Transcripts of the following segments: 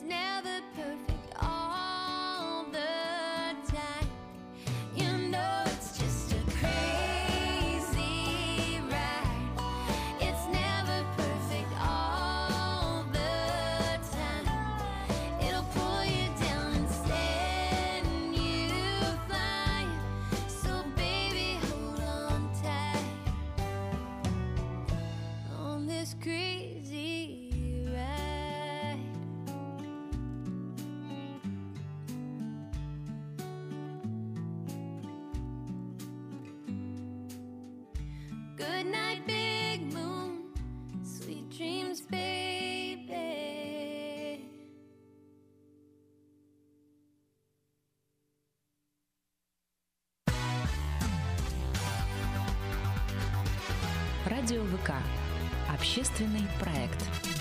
never perfect all the time. You know it's just a crazy ride. It's never perfect all the time. It'll pull you down and send you flying. So baby, hold on tight on this crazy ride. Good night, big moon. Sweet dreams, baby. Радио ВК. Общественный проект.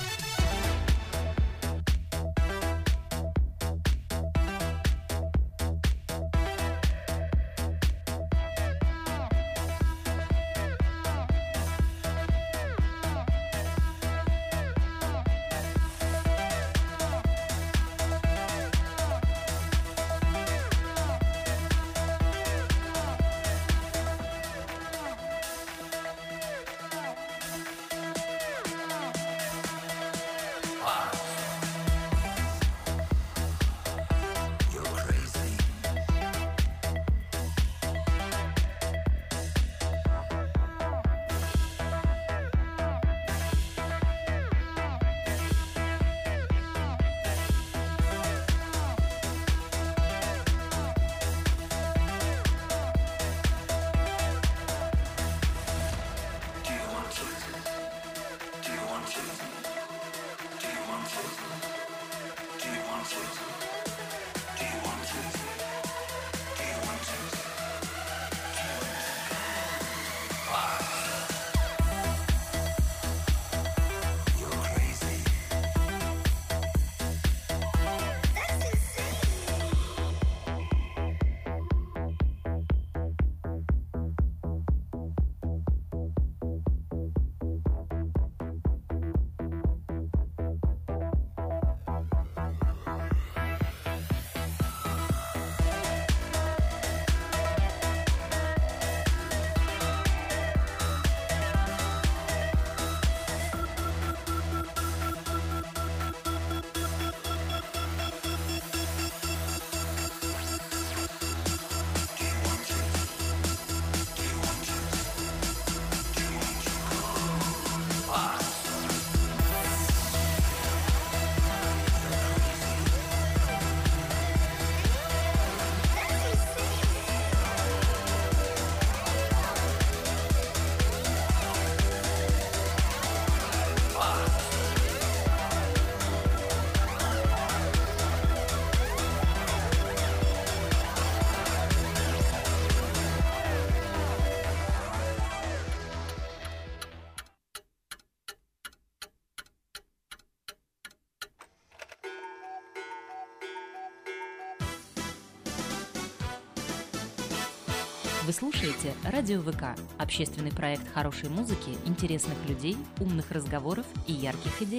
Вы слушаете Радио ВК, общественный проект хорошей музыки, интересных людей, умных разговоров и ярких идей.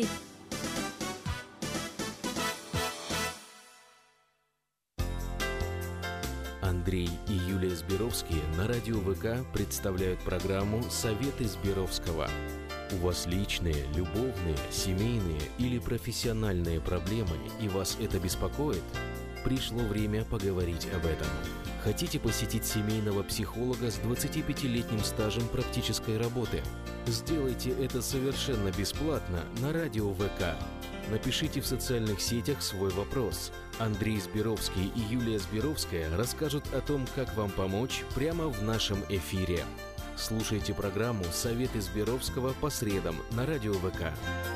Андрей и Юлия Сберовские на Радио ВК представляют программу «Советы Сберовского». У вас личные, любовные, семейные или профессиональные проблемы, и вас это беспокоит? Пришло время поговорить об этом. Хотите посетить семейного психолога с 25-летним стажем практической работы? Сделайте это совершенно бесплатно на Радио ВК. Напишите в социальных сетях свой вопрос. Андрей Сберовский и Юлия Сберовская расскажут о том, как вам помочь прямо в нашем эфире. Слушайте программу «Советы Сберовского» по средам на Радио ВК.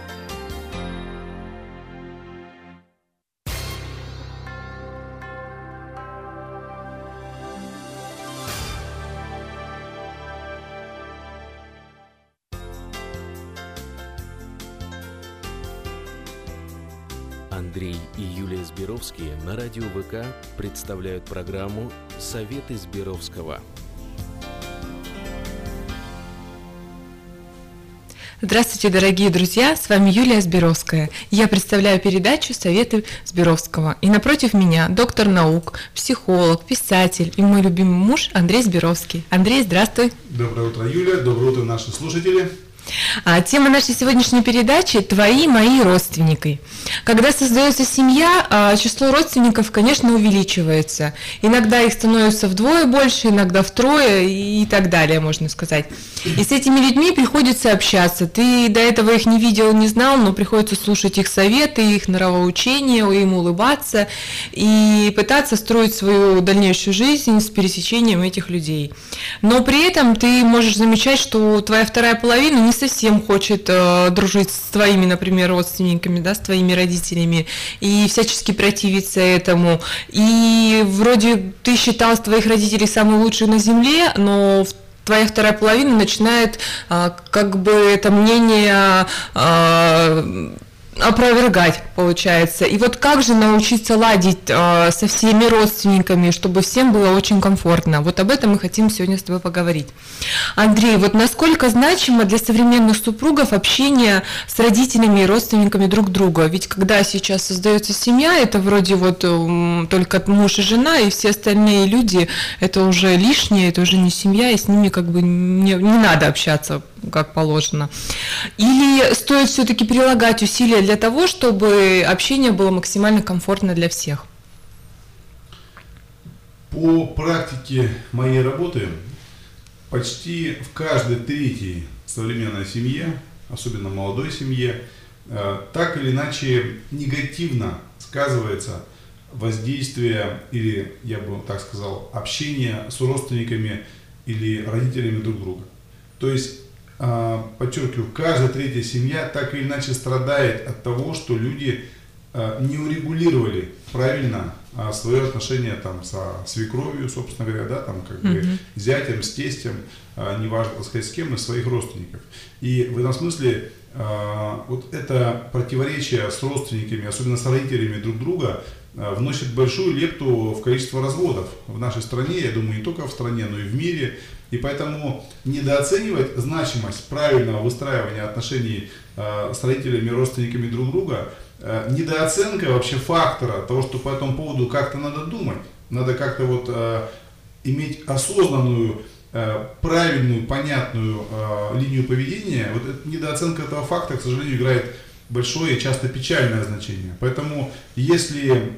Андрей и Юлия Сберовские на Радио ВК представляют программу «Советы Сберовского». Здравствуйте, дорогие друзья, с вами Юлия Зберовская. Я представляю передачу «Советы Зберовского». И напротив меня доктор наук, психолог, писатель и мой любимый муж Андрей Зберовский. Андрей, здравствуй. Доброе утро, Юля. Доброе утро, наши слушатели. Тема нашей сегодняшней передачи – «Твои, мои родственники». Когда создается семья, число родственников, конечно, увеличивается. Иногда их становится вдвое больше, иногда втрое и так далее, можно сказать. И с этими людьми приходится общаться. Ты до этого их не видел, не знал, но приходится слушать их советы, их нравоучения, им улыбаться и пытаться строить свою дальнейшую жизнь с пересечением этих людей. Но при этом ты можешь замечать, что твоя вторая половина не совсем хочет дружить с твоими, например, родственниками, да, с твоими родителями, и всячески противиться этому. И вроде ты считал твоих родителей самых лучших на земле, но твоя вторая половина начинает как бы это мнение опровергать, получается. И вот как же научиться ладить со всеми родственниками, чтобы всем было очень комфортно? Вот об этом мы хотим сегодня с тобой поговорить. Андрей, вот насколько значимо для современных супругов общение с родителями и родственниками друг друга? Ведь когда сейчас создается семья, это вроде вот только муж и жена, и все остальные люди, это уже лишнее, это уже не семья, и с ними как бы не надо общаться как положено. Или стоит все-таки прилагать усилия для того, чтобы общение было максимально комфортно для всех? По практике моей работы почти в каждой третьей современной семье, особенно молодой семье, так или иначе негативно сказывается воздействие или, я бы так сказал, общение с родственниками или родителями друг друга. То есть, подчеркиваю, каждая третья семья так или иначе страдает от того, что люди не урегулировали правильно свое отношение там со свекровью, собственно говоря, да, там как бы зятем, с тестем, неважно, так сказать, с кем, из своих родственников. И в этом смысле вот это противоречие с родственниками, особенно с родителями друг друга, вносит большую лепту в количество разводов в нашей стране, я думаю, не только в стране, но и в мире. И поэтому недооценивать значимость правильного выстраивания отношений с родителями и родственниками друг друга, недооценка вообще фактора того, что по этому поводу как-то надо думать, надо как-то вот иметь осознанную, правильную, понятную линию поведения, вот недооценка этого факта, к сожалению, играет большое и часто печальное значение. Поэтому если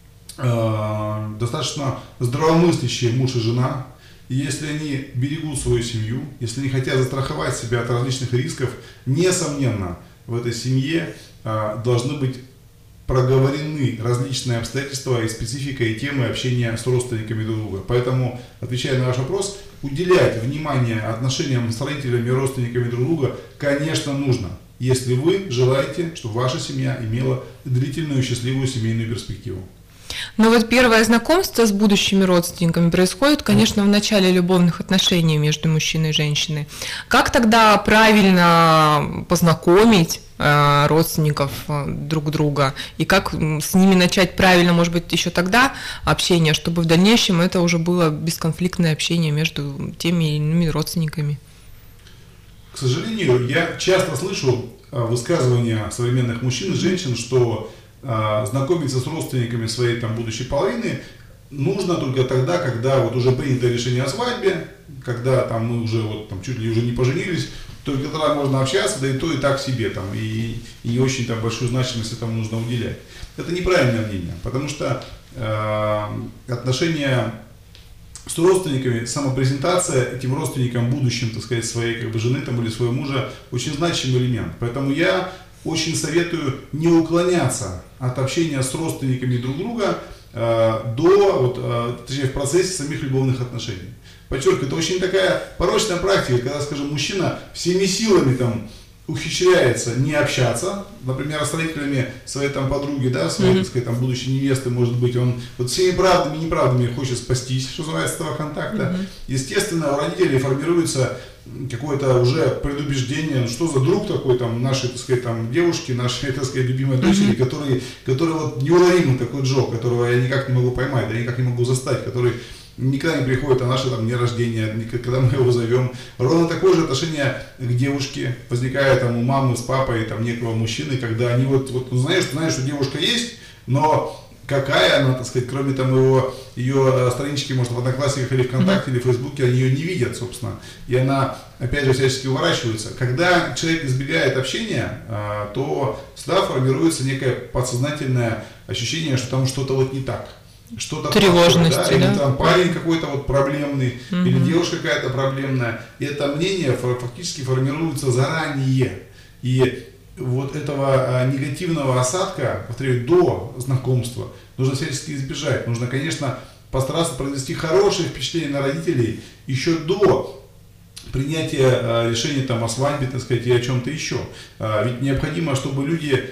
достаточно здравомыслящие муж и жена, и если они берегут свою семью, если они хотят застраховать себя от различных рисков, несомненно, в этой семье должны быть проговорены различные обстоятельства и специфика и темы общения с родственниками друг друга. Поэтому, отвечая на ваш вопрос, уделять внимание отношениям с родителями и родственниками друг друга, конечно, нужно, если вы желаете, чтобы ваша семья имела длительную счастливую семейную перспективу. Но вот первое знакомство с будущими родственниками происходит, конечно, в начале любовных отношений между мужчиной и женщиной. Как тогда правильно познакомить родственников друг друга? И как с ними начать правильно, может быть, еще тогда общение, чтобы в дальнейшем это уже было бесконфликтное общение между теми или иными родственниками? К сожалению, я часто слышу высказывания современных мужчин и женщин, что знакомиться с родственниками своей там будущей половины нужно только тогда, когда вот уже принято решение о свадьбе, когда там мы уже вот там чуть ли уже не поженились, только тогда можно общаться, да и то и так себе там, и не очень там большую значимость этому нужно уделять. Это неправильное мнение, потому что отношения с родственниками, самопрезентация этим родственникам будущим, так сказать, своей как бы жены там или своего мужа очень значимый элемент. Поэтому я очень советую не уклоняться от общения с родственниками друг друга точнее, в процессе самих любовных отношений. Подчеркиваю, это очень такая порочная практика, когда, скажем, мужчина всеми силами там ухищряется не общаться, например, с родителями своей там подруги, да, своей, так сказать, там будущей невесты, может быть, он вот всеми правдами и неправдами хочет спастись, что называется, этого контакта. Естественно, у родителей формируется какое-то уже предубеждение, ну, что за друг такой там нашей, так сказать, там девушки, нашей, так сказать, любимой дочери, который вот неуловимый такой Джо, которого я никак не могу поймать, да никак не могу застать, который никогда не приходит на наше там дни рождения, когда мы его зовем. Ровно такое же отношение к девушке возникает там у мамы с папой, там некого мужчины, когда они знаешь, что девушка есть, но какая она, так сказать, кроме там ее странички, может, в Одноклассниках или ВКонтакте, или в Фейсбуке, они ее не видят, собственно. И она, опять же, всячески уворачивается. Когда человек избегает общения, то всегда формируется некое подсознательное ощущение, что там что-то вот не так. Что-то тревожность, плохое, да? Или там парень какой-то вот проблемный, или девушка какая-то проблемная. И это мнение фактически формируется заранее. И вот этого негативного осадка, повторяю, до знакомства нужно всячески избежать. Нужно, конечно, постараться произвести хорошее впечатление на родителей еще до принятия решения там, о свадьбе, так сказать, и о чем-то еще. Ведь необходимо, чтобы люди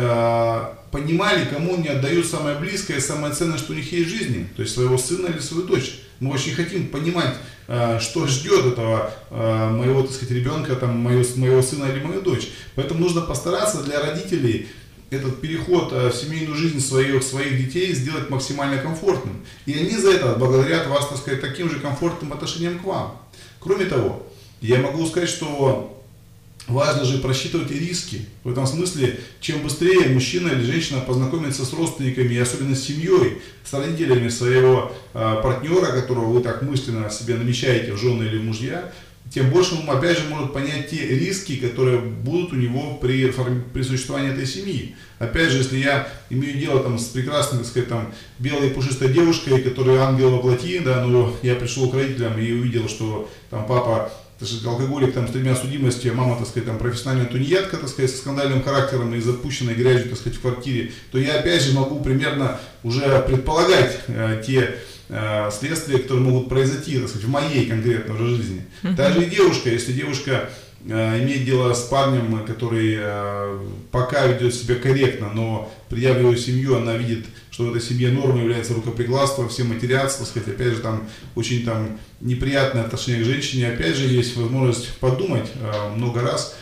понимали, кому они отдают самое близкое, самое ценное, что у них есть в жизни, то есть своего сына или свою дочь. Мы очень хотим понимать, что ждет этого моего, так сказать, ребенка, там, моего сына или мою дочь. Поэтому нужно постараться для родителей этот переход в семейную жизнь своих детей сделать максимально комфортным. И они за это благодарят вас, так сказать, таким же комфортным отношением к вам. Кроме того, я могу сказать, что важно же просчитывать и риски. В этом смысле, чем быстрее мужчина или женщина познакомится с родственниками, и особенно с семьей, с родителями своего партнера, которого вы так мысленно себе намечаете в жены или в мужья, тем больше он, опять же, может понять те риски, которые будут у него при существовании этой семьи. Опять же, если я имею дело там, с прекрасной, так сказать, там, белой пушистой девушкой, которая ангел во плоти, да, но я пришел к родителям и увидел, что там папа, так сказать, алкоголик там, с 3 судимостями, мама, так сказать, там, профессиональная тунеядка, так сказать, со скандальным характером и запущенной грязью, так сказать, в квартире, то я опять же могу примерно уже предполагать те следствия, которые могут произойти, так сказать, в моей конкретной уже жизни. Даже и девушка, если девушка имеет дело с парнем, который пока ведет себя корректно, но придя в его семью, она видит, что в этой семье нормой является рукоприкладство, все матерятся, так сказать, опять же, там очень там неприятное отношение к женщине, опять же, есть возможность подумать много раз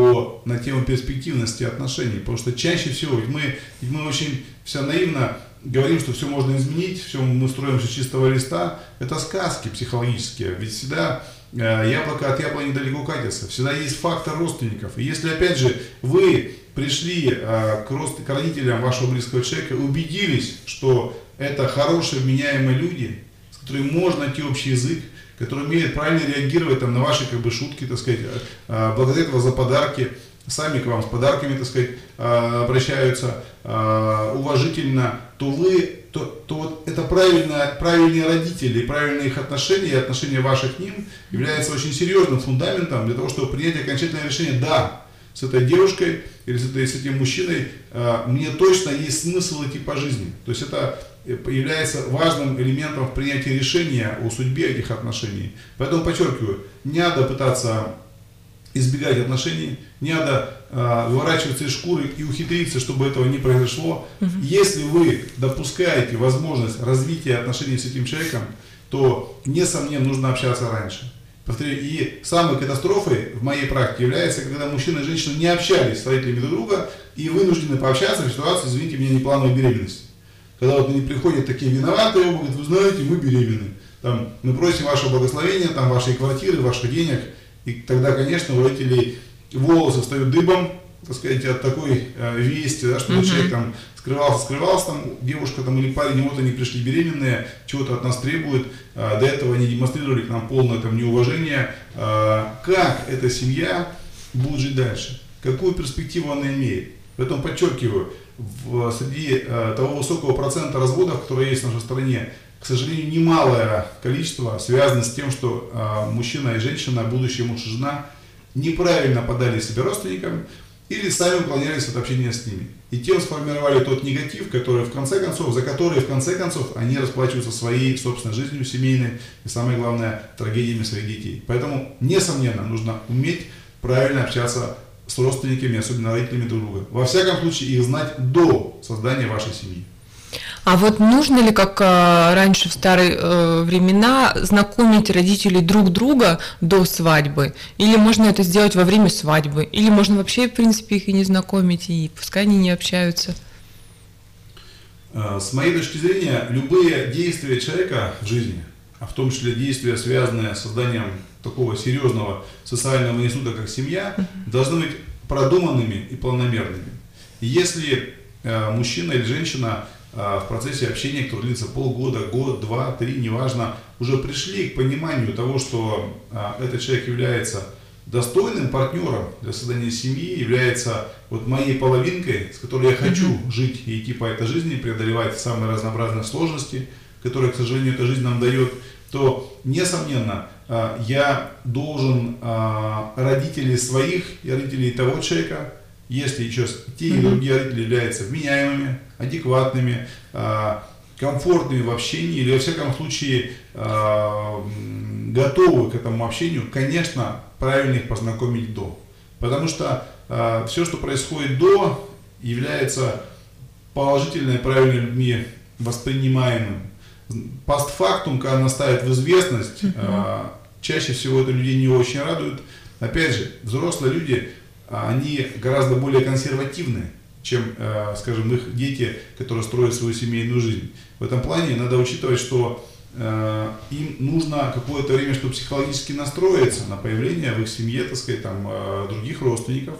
на тему перспективности отношений, потому что чаще всего, ведь мы очень все наивно говорим, что все можно изменить, все мы строим с чистого листа, это сказки психологические, ведь всегда яблоко от яблони далеко катится, всегда есть фактор родственников, и если опять же вы пришли к родителям вашего близкого человека, убедились, что это хорошие, вменяемые люди, с которыми можно найти общий язык, которые умеют правильно реагировать там, на ваши как бы, шутки, так сказать, благодарят вас за подарки, сами к вам с подарками, так сказать, обращаются уважительно, то вот это правильные родители, и правильные их отношения, и отношения ваших к ним является очень серьезным фундаментом для того, чтобы принять окончательное решение, да, с этой девушкой или с этим мужчиной мне точно есть смысл идти по жизни. То есть это является важным элементом в принятии решения о судьбе этих отношений. Поэтому подчеркиваю, не надо пытаться избегать отношений, не надо выворачиваться из шкуры и ухитриться, чтобы этого не произошло. Если вы допускаете возможность развития отношений с этим человеком, то, несомненно, нужно общаться раньше. Повторяю, и самой катастрофой в моей практике является, когда мужчина и женщина не общались с родителями друг друга и вынуждены пообщаться в ситуации, извините меня, неплановой беременности. Когда вот они приходят такие виноватые, оба говорят, вы знаете, мы беременны. Там, мы просим вашего благословения, там, вашей квартиры, ваших денег. И тогда, конечно, у родителей волосы встают дыбом, так сказать, от такой вести, да, что человек там скрывался, там, девушка там, или парень, вот они пришли беременные, чего-то от нас требуют, до этого они демонстрировали к нам полное там, неуважение. Как эта семья будет жить дальше? Какую перспективу она имеет? Поэтому подчеркиваю, среди того высокого процента разводов, которые есть в нашей стране, к сожалению, немалое количество связано с тем, что мужчина и женщина, будущий муж и жена, неправильно подали себя родственникам или сами уклонялись от общения с ними. И тем сформировали тот негатив, за который в конце концов они расплачиваются своей собственной жизнью семейной и, самое главное, трагедиями своих детей. Поэтому, несомненно, нужно уметь правильно общаться с родственниками, особенно родителями друг друга. Во всяком случае, их знать до создания вашей семьи. А вот нужно ли, как раньше в старые времена, знакомить родителей друг друга до свадьбы? Или можно это сделать во время свадьбы? Или можно вообще, в принципе, их и не знакомить, и пускай они не общаются? С моей точки зрения, любые действия человека в жизни, в том числе действия, связанные с созданием такого серьезного социального института, как семья, должны быть продуманными и планомерными. И если мужчина или женщина в процессе общения, который длится полгода, год, 2, 3, неважно, уже пришли к пониманию того, что этот человек является достойным партнером для создания семьи, является вот моей половинкой, с которой я хочу жить и идти по этой жизни, преодолевать самые разнообразные сложности, которые, к сожалению, эта жизнь нам дает, то, несомненно, я должен родителей своих и родителей того человека, если еще те и другие родители являются вменяемыми, адекватными, комфортными в общении или, во всяком случае, готовы к этому общению, конечно, правильно их познакомить до. Потому что все, что происходит до, является положительно и правильно людьми воспринимаемым. Постфактум, когда нас ставят в известность, чаще всего это людей не очень радует. Опять же, взрослые люди, они гораздо более консервативны, чем, скажем, их дети, которые строят свою семейную жизнь. В этом плане надо учитывать, что им нужно какое-то время, чтобы психологически настроиться на появление в их семье, так сказать, там, других родственников.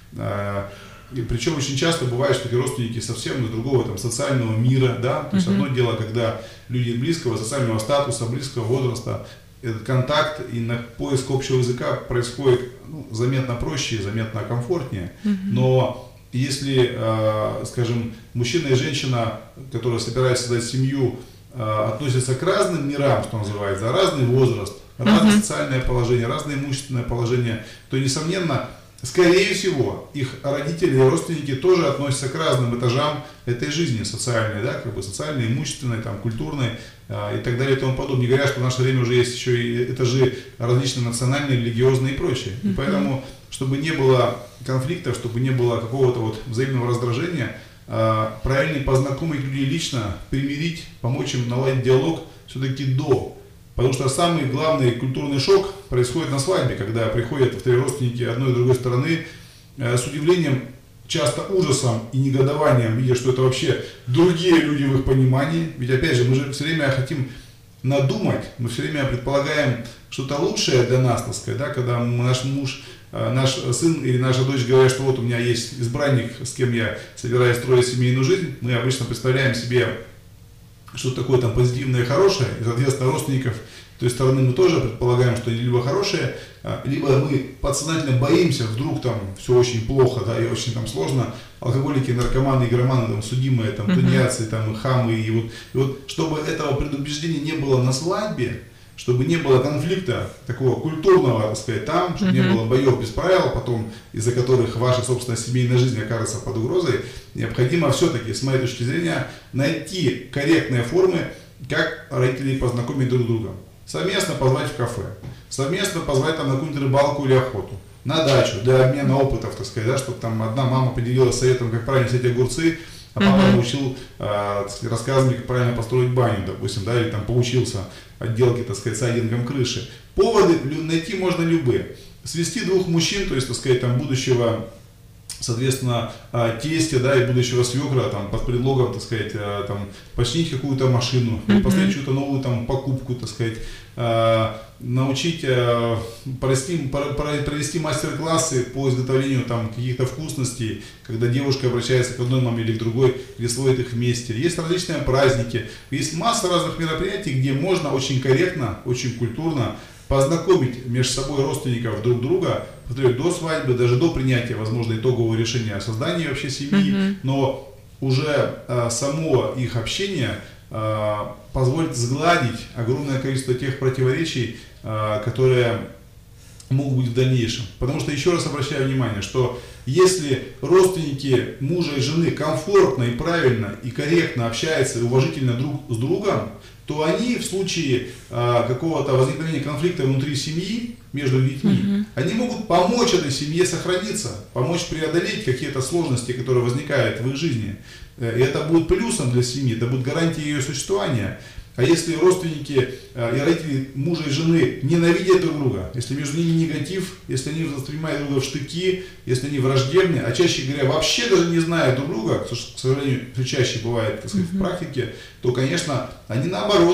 И причем очень часто бывает, что эти родственники совсем из другого там, социального мира, да, то есть одно дело, когда люди близкого социального статуса, близкого возраста, этот контакт и поиск общего языка происходит заметно проще, заметно комфортнее, но если, скажем, мужчина и женщина, которые собираются создать семью, относятся к разным мирам, что называется, разный возраст, разное социальное положение, разное имущественное положение, то, несомненно, скорее всего, их родители и родственники тоже относятся к разным этажам этой жизни социальной, да, как бы социальной, имущественной, там, культурной и так далее и тому подобное. Не говоря, что в наше время уже есть еще и этажи различные национальные, религиозные и прочее. И поэтому, чтобы не было конфликтов, чтобы не было какого-то вот взаимного раздражения, правильнее познакомить людей лично, примирить, помочь им наладить диалог все-таки до. Потому что самый главный культурный шок происходит на свадьбе, когда приходят вторые родственники одной и другой стороны с удивлением, часто ужасом и негодованием, видя, что это вообще другие люди в их понимании. Ведь опять же, мы же все время хотим надумать, мы все время предполагаем что-то лучшее для нас, так сказать, да, когда наш муж, наш сын или наша дочь говорят, что вот у меня есть избранник, с кем я собираюсь строить семейную жизнь, мы обычно представляем себе что-то такое там позитивное и хорошее, и, соответственно, родственников той стороны мы тоже предполагаем, что они либо хорошие, либо мы подсознательно боимся, вдруг там все очень плохо, да, и очень там сложно, алкоголики, наркоманы, игроманы, там, судимые, там, тунеядцы, там, хамы, и вот, чтобы этого предубеждения не было на свадьбе, чтобы не было конфликта такого культурного, так сказать, там, чтобы не было боев без правил, потом из-за которых ваша собственная семейная жизнь окажется под угрозой, необходимо все-таки, с моей точки зрения, найти корректные формы, как родителей познакомить друг с другом. Совместно позвать в кафе, совместно позвать там на какую-нибудь рыбалку или охоту, на дачу для обмена опытов, так сказать, да, чтобы там одна мама поделилась советом, как правильно садить огурцы, а папа научил рассказывать, как правильно построить баню, допустим, да, или там поучился отделке, так сказать, сайдингом крыши. Поводы найти можно любые. Свести двух мужчин, то есть, так сказать, там, будущего, соответственно, тестя, да, и будущего свекра, там, под предлогом, так сказать, там, починить какую-то машину, или поставить чью-то новую там покупку, так сказать, научить, провести мастер-классы по изготовлению там каких-то вкусностей, когда девушка обращается к одной маме или к другой, или сводит их вместе. Есть различные праздники, есть масса разных мероприятий, где можно очень корректно, очень культурно познакомить между собой родственников друг друга, до свадьбы, даже до принятия, возможно, итогового решения о создании вообще семьи, но уже само их общение позволит сгладить огромное количество тех противоречий, которые могут быть в дальнейшем. Потому что, еще раз обращаю внимание, что если родственники мужа и жены комфортно и правильно и корректно общаются и уважительно друг с другом, то они в случае какого-то возникновения конфликта внутри семьи, между детьми, они могут помочь этой семье сохраниться, помочь преодолеть какие-то сложности, которые возникают в их жизни. И это будет плюсом для семьи, это будет гарантией ее существования. А если родственники и родители мужа и жены ненавидят друг друга, если между ними негатив, если они воспринимают друг друга в штыки, если они враждебны, а чаще говоря вообще даже не знают друг друга, к сожалению, все чаще бывает, так сказать, в практике, то, конечно, они наоборот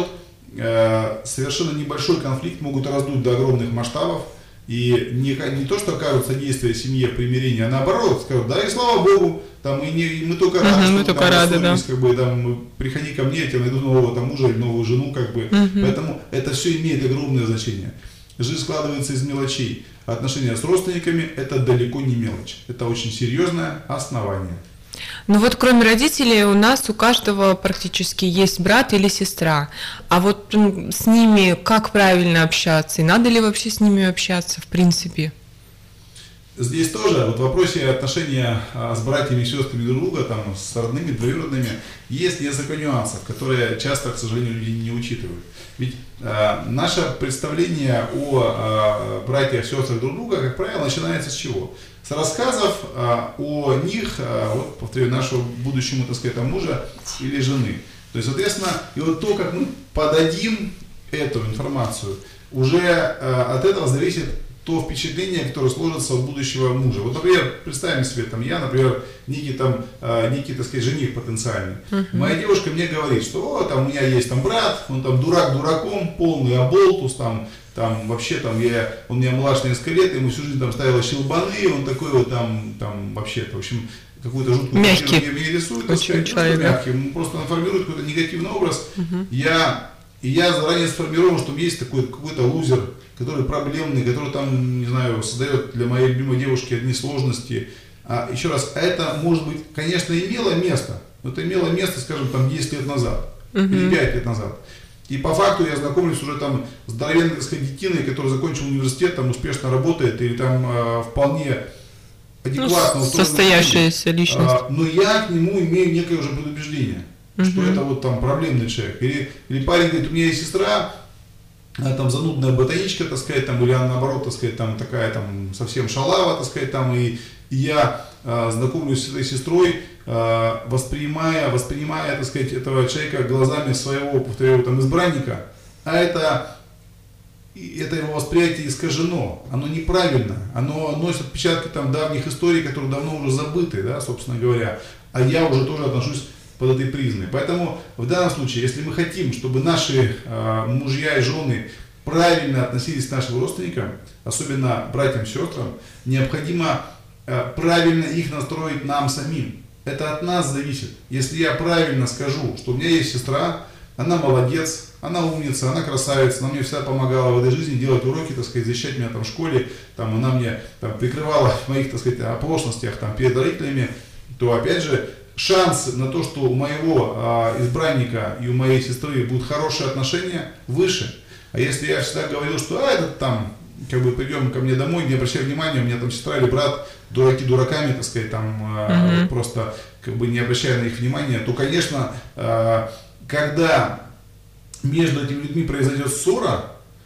совершенно небольшой конфликт могут раздуть до огромных масштабов. И не то, что окажут содействие семье в примирении, а наоборот, скажут, да и слава Богу, там, и мы только рады, мы только рады, да. Как бы, там, приходи ко мне, я тебе найду нового там, мужа или новую жену, как бы. Поэтому это все имеет огромное значение. Жизнь складывается из мелочей. Отношения с родственниками – это далеко не мелочь. Это очень серьезное основание. Ну вот кроме родителей у нас у каждого практически есть брат или сестра. А вот с ними как правильно общаться? И надо ли вообще с ними общаться в принципе? Здесь тоже вот в вопросе отношения с братьями и сестрами друг друга, там, с родными, двоюродными, есть несколько нюансов, которые часто, к сожалению, люди не учитывают. Ведь наше представление о братьях и сестрах друг друга, как правило, начинается с чего? С рассказов о них, вот, повторю, нашего будущему, так сказать, мужа или жены. То есть, соответственно, и вот то, как мы подадим эту информацию, уже от этого зависит то впечатление, которое сложится от будущего мужа. Вот, например, представим себе, там, я, например, некий, так сказать, жених потенциальный. Моя девушка мне говорит, что там, у меня есть там брат, он там дурак дураком, полный оболтус, там вообще там он у меня младше несколько лет, ему всю жизнь там ставила щелбаны, он такой вот там вообще-то, в общем, какую-то жуткую мягкий, мне рисует, очень человек, мягкий, он просто формирует какой-то негативный образ. Я заранее сформирован, что есть такой какой-то лузер, который проблемный, который там, не знаю, создает для моей любимой девушки одни сложности. Еще раз, это, может быть, конечно, имело место, но это имело место, скажем, там 10 лет назад или 5 лет назад. И по факту я знакомлюсь уже там с здоровенной, так сказать, детиной, который закончил университет, там успешно работает или там вполне адекватно состоявшаяся личность. Но я к нему имею некое уже предубеждение, что это вот там проблемный человек. Или парень говорит, у меня есть сестра, она там занудная ботаничка, так сказать, там, или она наоборот, так сказать, там такая там совсем шалава, так сказать, там, и я знакомлюсь с этой сестрой, воспринимая, так сказать, этого человека глазами своего, повторяю, там, избранника, а это его восприятие искажено, оно неправильно, оно носит отпечатки там давних историй, которые давно уже забыты, да, собственно говоря, а я уже тоже отношусь под этой призмой. Поэтому в данном случае, если мы хотим, чтобы наши мужья и жены правильно относились к нашим родственникам, особенно братьям и сестрам, необходимо правильно их настроить нам самим. Это от нас зависит. Если я правильно скажу, что у меня есть сестра, она молодец, она умница, она красавица, она мне всегда помогала в этой жизни делать уроки, так сказать, защищать меня там в школе, там, она мне там прикрывала в моих, так сказать, оплошностях там, перед родителями, то опять же шанс на то, что у моего избранника и у моей сестры будут хорошие отношения, выше. А если я всегда говорил, что этот там, как бы придем ко мне домой, не обращай внимания, у меня там сестра или брат, дураки дураками, так сказать, там просто как бы не обращая на их внимания, то, конечно, когда между этими людьми произойдет ссора,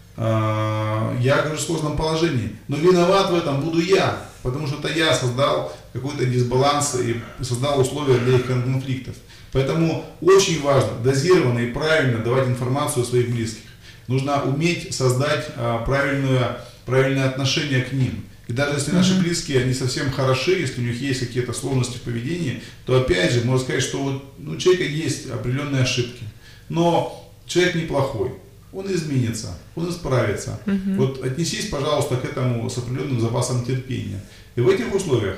я окажусь в сложном положении. Но виноват в этом буду я, потому что это я создал какой-то дисбаланс и создал условия для их конфликтов. Поэтому очень важно дозированно и правильно давать информацию о своих близких. Нужно уметь создать правильное отношение к ним. И даже если наши близкие, они совсем хороши, если у них есть какие-то сложности в поведении, то опять же, можно сказать, что вот, у человека есть определенные ошибки. Но человек неплохой, он изменится, он исправится. Вот отнесись, пожалуйста, к этому с определенным запасом терпения. И в этих условиях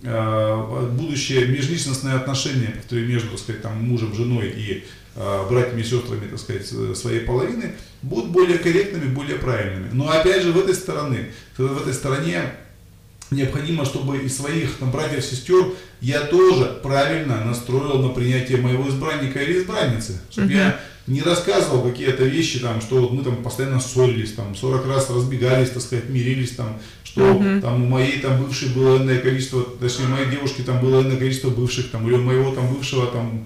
будущее межличностные отношения, повторю, между, так сказать, там, мужем, женой и братьями и сестрами, так сказать, своей половины, будут более корректными, более правильными. Но опять же в этой стороне необходимо, чтобы из своих там, братьев и сестер я тоже правильно настроил на принятие моего избранника или избранницы. Чтобы я не рассказывал какие-то вещи, там, что вот мы там постоянно ссорились, там, 40 раз разбегались, так сказать, мирились, там, что там, у моей там, бывшей было иное количество, точнее, у моей девушки там было иное количество бывших, там, или у моего там, бывшего,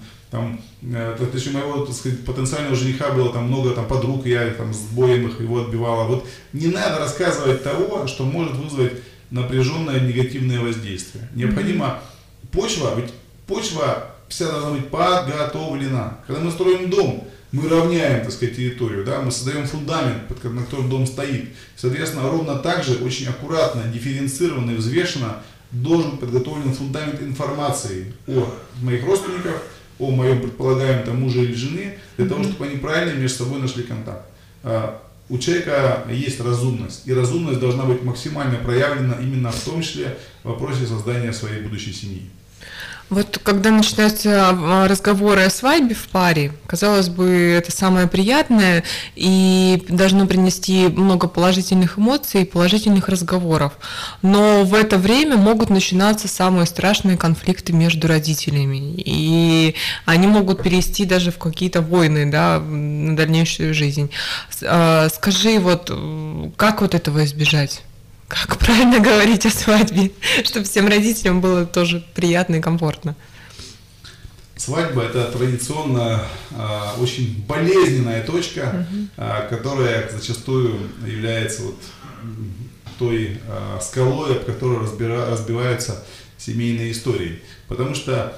точнее, у моего, так сказать, потенциального жениха было там, много там, подруг, я там, с боем их его отбивала. Вот не надо рассказывать того, что может вызвать напряженное негативное воздействие. Необходимо почва, ведь почва вся должна быть подготовлена. Когда мы строим дом, мы равняем, так сказать, территорию, да, мы создаем фундамент, на котором дом стоит. Соответственно, ровно так же очень аккуратно, дифференцированно и взвешенно должен быть подготовлен фундамент информации о моих родственниках, о моем предполагаемом там, муже или жене, для того, чтобы они правильно между собой нашли контакт. У человека есть разумность, и разумность должна быть максимально проявлена именно в том числе в вопросе создания своей будущей семьи. Вот когда начинаются разговоры о свадьбе в паре, казалось бы, это самое приятное и должно принести много положительных эмоций и положительных разговоров. Но в это время могут начинаться самые страшные конфликты между родителями. И они могут перейти даже в какие-то войны, да, на дальнейшую жизнь. Скажи, вот как вот этого избежать? Как правильно говорить о свадьбе, чтобы всем родителям было тоже приятно и комфортно? Свадьба – это традиционно очень болезненная точка, которая зачастую является вот той скалой, об которой разбиваются семейные истории. Потому что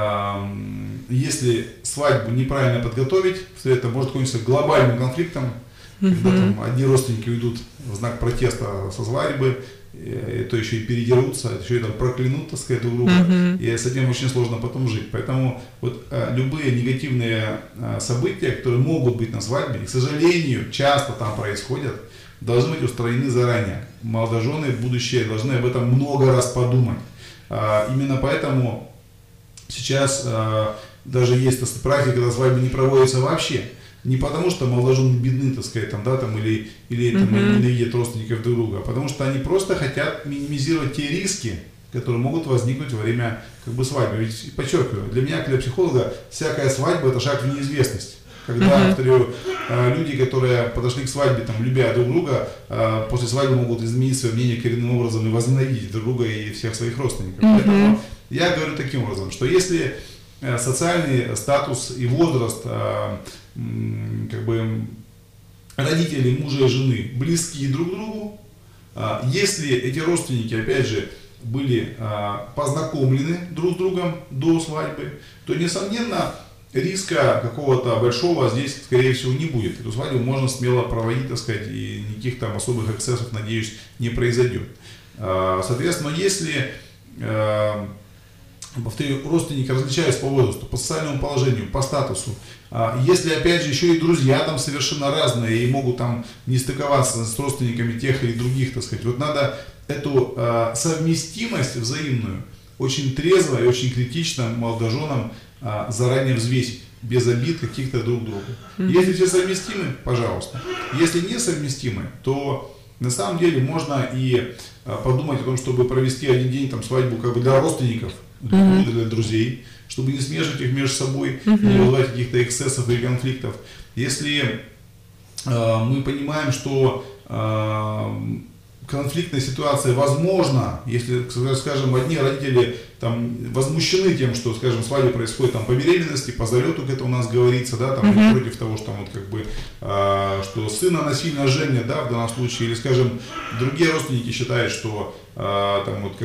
если свадьбу неправильно подготовить, то это может кончиться глобальным конфликтом, когда там одни родственники уйдут в знак протеста со свадьбы, то еще и передерутся, еще и там проклянут, так сказать, друг друга, и с этим очень сложно потом жить. Поэтому вот любые негативные события, которые могут быть на свадьбе, и, к сожалению, часто там происходят, должны быть устранены заранее. Молодожены будущие должны об этом много раз подумать. Именно поэтому сейчас даже есть практика, когда свадьбы не проводятся вообще. Не потому, что молодожены бедны, так сказать, там, да, там, или там, ненавидят родственников друг друга, а потому что они просто хотят минимизировать те риски, которые могут возникнуть во время свадьбы. Ведь, подчеркиваю, для меня, как для психолога, всякая свадьба – это шаг в неизвестность. Когда, повторю, люди, которые подошли к свадьбе, там, любя друг друга, после свадьбы могут изменить свое мнение коренным образом и возненавидеть друг друга и всех своих родственников. Поэтому я говорю таким образом, что если социальный статус и возраст родителей мужа и жены близки друг к другу, если эти родственники, опять же, были познакомлены друг с другом до свадьбы, то, несомненно, риска какого-то большого здесь, скорее всего, не будет. Эту свадьбу можно смело проводить, так сказать, и никаких там особых эксцессов, надеюсь, не произойдет. Соответственно, если повторю, родственники различаются по возрасту, по социальному положению, по статусу. Если, опять же, еще и друзья там совершенно разные и могут там не стыковаться с родственниками тех или других, так сказать, вот надо эту совместимость взаимную очень трезво и очень критично молодоженам заранее взвесить, без обид каких-то друг друга. Если все совместимы, пожалуйста. Если не совместимы, то на самом деле можно и подумать о том, чтобы провести один день там свадьбу для родственников, для друзей, чтобы не смешивать их между собой, не вызывать каких-то эксцессов или конфликтов. Если мы понимаем, что конфликтная ситуация возможна, если, скажем, одни родители там возмущены тем, что, скажем, свадьба происходит там по беременности, по залету, как это у нас говорится, да, там против того, что там вот что сына насильно женят, да, в данном случае, или, скажем, другие родственники считают, что там вот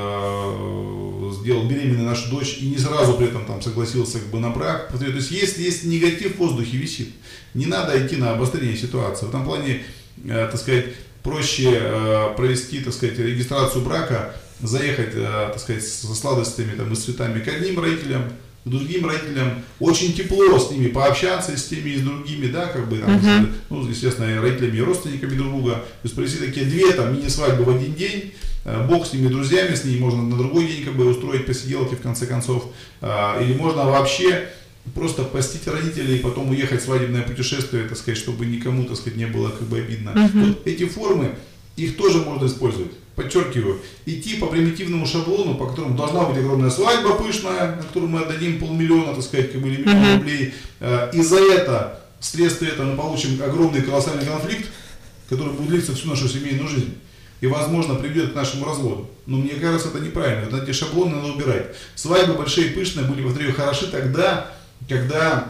он сделал беременной нашу дочь и не сразу при этом там согласился на брак. То есть есть негатив в воздухе висит. Не надо идти на обострение ситуации. В этом плане, так сказать, проще провести, так сказать, регистрацию брака, заехать, так сказать, со сладостями там, и с цветами к одним родителям, к другим родителям, очень тепло с ними пообщаться, с теми и с другими, да, там, естественно, родителями и родственниками друг друга, то есть провести такие две там мини-свадьбы в один день, Бог с ними, друзьями, с ними можно на другой день устроить посиделки в конце концов, или можно вообще просто постить родителей и потом уехать в свадебное путешествие, так сказать, чтобы никому, так сказать, не было обидно. Вот эти формы, их тоже можно использовать. Подчеркиваю, идти по примитивному шаблону, по которому должна быть огромная свадьба пышная, на которую мы отдадим 500 000, так сказать, или миллион рублей, и за это, вследствие этого, мы получим огромный колоссальный конфликт, который будет длиться всю нашу семейную жизнь. И, возможно, приведет к нашему разводу. Но мне кажется, это неправильно. Эти шаблоны надо убирать. Свадьбы большие и пышные были, повторю, хороши тогда, когда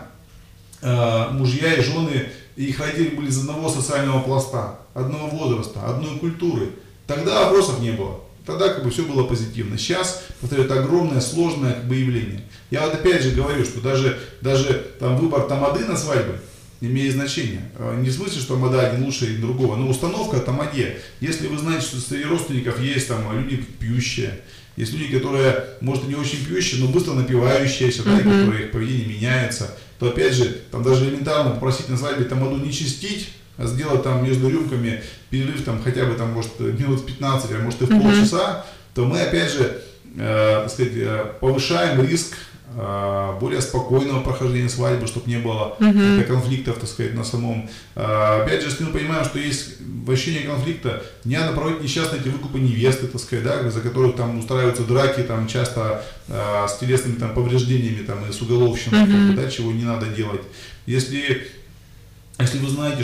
мужья и жены, их родители были из одного социального пласта, одного возраста, одной культуры. Тогда вопросов не было. Тогда все было позитивно. Сейчас, повторю, это огромное, сложное явление. Я вот опять же говорю, что даже там, выбор тамады на свадьбы имеет значение. Не в смысле, что тамада один лучше другого, но установка тамаде. Если вы знаете, что среди родственников есть там люди пьющие, есть люди, которые, может, и не очень пьющие, но быстро напивающиеся, да, и которые их поведение меняется. то опять же, там даже элементарно попросить на свадьбе тамаду не чистить, а сделать там между рюмками перерыв там хотя бы там, может, минут 15, а может и в полчаса, то мы опять же, так сказать, повышаем риск более спокойного прохождения свадьбы, чтобы не было конфликтов, так сказать, на самом. Опять же, если мы понимаем, что есть ощущение конфликта, не надо проводить несчастные эти выкупы невесты, так сказать, да, за которых там устраиваются драки, там часто с телесными там повреждениями там, и с уголовщиной, да, чего не надо делать. Если вы знаете,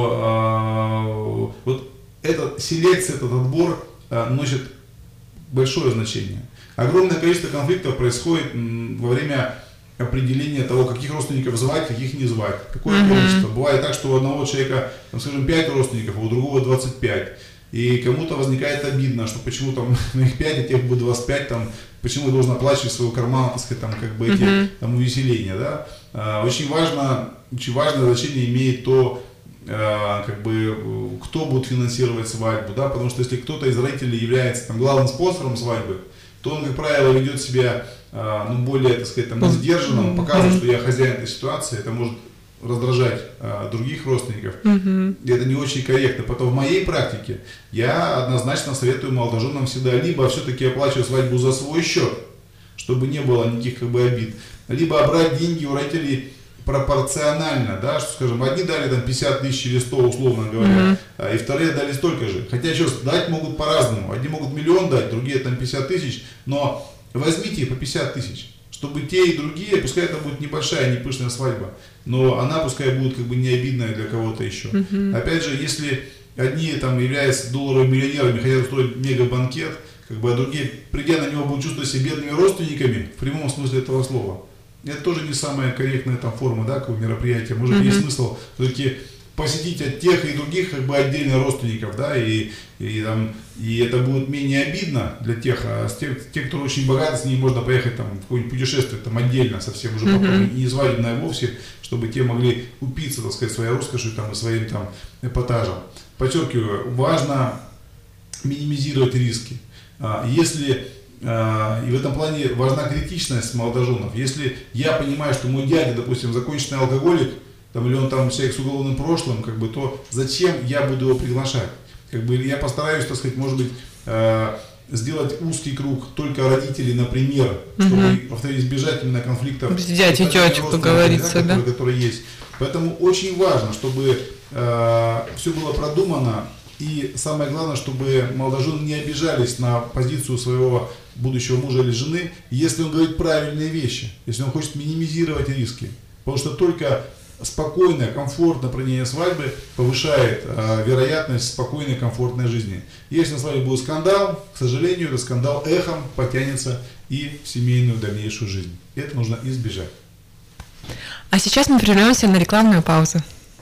что вот эта селекция, этот отбор носит большое значение. Огромное количество конфликтов происходит во время определения того, каких родственников звать, каких не звать. Какое количество. Бывает так, что у одного человека, там, скажем, 5 родственников, а у другого 25. И кому-то возникает обидно, что почему там их 5, а тех будет 25, там, почему должен оплачивать своего кармана, так сказать, там, как бы эти там, увеселения. Да? Очень важное значение имеет то, как бы, кто будет финансировать свадьбу, да? Потому что если кто-то из родителей является там, главным спонсором свадьбы, то он, как правило, ведет себя более, так сказать, там, сдержанно, показывает, что я хозяин этой ситуации, это может раздражать других родственников, и это не очень корректно. Потом в моей практике я однозначно советую молодоженам всегда либо все-таки оплачивать свадьбу за свой счет, чтобы не было никаких как бы обид, либо брать деньги у родителей пропорционально, да, что, скажем, одни дали там 50 тысяч или 100, условно говоря, и вторые дали столько же. Хотя еще дать могут по-разному. Одни могут миллион дать, другие там 50 тысяч, но возьмите по 50 тысяч, чтобы те и другие, пускай это будет небольшая, не пышная свадьба, но она пускай будет как бы не обидная для кого-то еще. Опять же, если одни там являются долларовыми миллионерами, хотят устроить мега-банкет, как бы, а другие, придя на него, будут чувствовать себя бедными родственниками, в прямом смысле этого слова. Это тоже не самая корректная там форма, да, какого мероприятия. Может, есть смысл все-таки посетить от тех и других как бы отдельно родственников, да, и это будет менее обидно для тех, а те, кто очень богат, с ними можно поехать там в какое-нибудь путешествие там отдельно совсем уже потом, не свадебное вовсе, чтобы те могли упиться, так сказать, своей роскошью там и своим там эпатажем. Подчеркиваю, важно минимизировать риски. Если и в этом плане важна критичность молодоженов. Если я понимаю, что мой дядя, допустим, законченный алкоголик, там, или он там человек с уголовным прошлым, как бы, то зачем я буду его приглашать? Как бы, я постараюсь, так сказать, может быть, сделать узкий круг только родителей, например, чтобы, повторюсь, избежать именно конфликтов. Взять и тетю, как говорится, да? Которые есть. Поэтому очень важно, чтобы все было продумано. И самое главное, чтобы молодожены не обижались на позицию своего будущего мужа или жены, если он говорит правильные вещи, если он хочет минимизировать риски. Потому что только спокойное, комфортное проведение свадьбы повышает вероятность спокойной, комфортной жизни. Если на свадьбе будет скандал, к сожалению, этот скандал эхом потянется и в семейную дальнейшую жизнь. Это нужно избежать. А сейчас мы прервемся на рекламную паузу.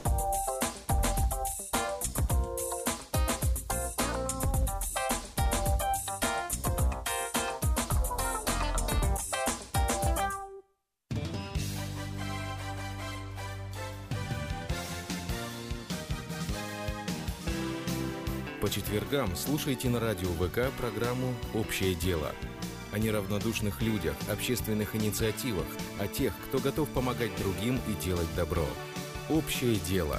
По четвергам слушайте на радио ВК программу «Общее дело». О неравнодушных людях, общественных инициативах, о тех, кто готов помогать другим и делать добро. «Общее дело».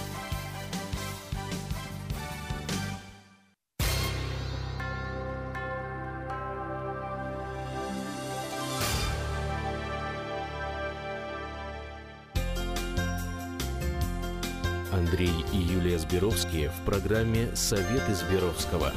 Андрей и Юлия Сберовские в программе «Советы Сберовского».